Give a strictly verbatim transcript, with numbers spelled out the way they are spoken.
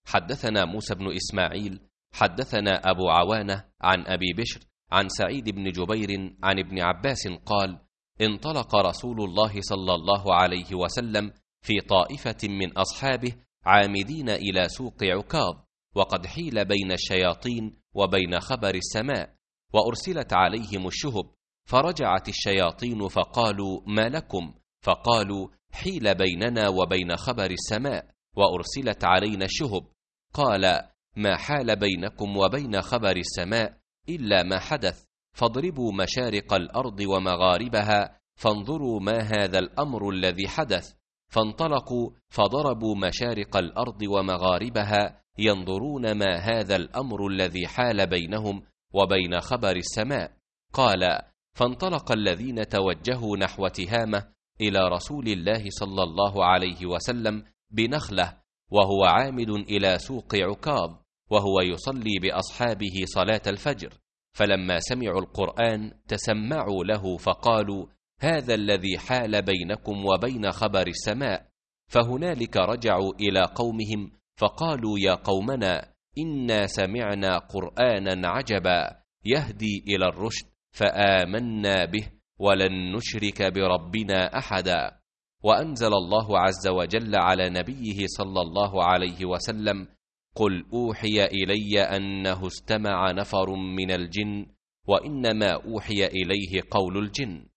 حدثنا موسى بن إسماعيل حدثنا أبو عوانة عن أبي بشر عن سعيد بن جبير عن ابن عباس قال: انطلق رسول الله صلى الله عليه وسلم في طائفة من أصحابه عامدين إلى سوق عكاظ، وقد حيل بين الشياطين وبين خبر السماء، وأرسلت عليهم الشهب، فرجعت الشياطين فقالوا: ما لكم؟ فقالوا: حيل بيننا وبين خبر السماء وأرسلت علينا الشهب. قال: ما حال بينكم وبين خبر السماء إلا ما حدث، فاضربوا مشارق الأرض ومغاربها فانظروا ما هذا الأمر الذي حدث. فانطلقوا فضربوا مشارق الأرض ومغاربها ينظرون ما هذا الأمر الذي حال بينهم وبين خبر السماء. قال: فانطلق الذين توجهوا نحو تهامة إلى رسول الله صلى الله عليه وسلم بنخلة، وهو عامد إلى سوق عكاظ، وهو يصلي بأصحابه صلاة الفجر. فلما سمعوا القرآن تسمعوا له فقالوا: هذا الذي حال بينكم وبين خبر السماء. فهنالك رجعوا إلى قومهم فقالوا: يا قومنا، إنا سمعنا قرآنا عجبا يهدي إلى الرشد فآمنا به ولن نشرك بربنا أحدا. وأنزل الله عز وجل على نبيه صلى الله عليه وسلم: قل أوحي إلي أنه استمع نفر من الجن وإنما أوحي إليه قول الجن.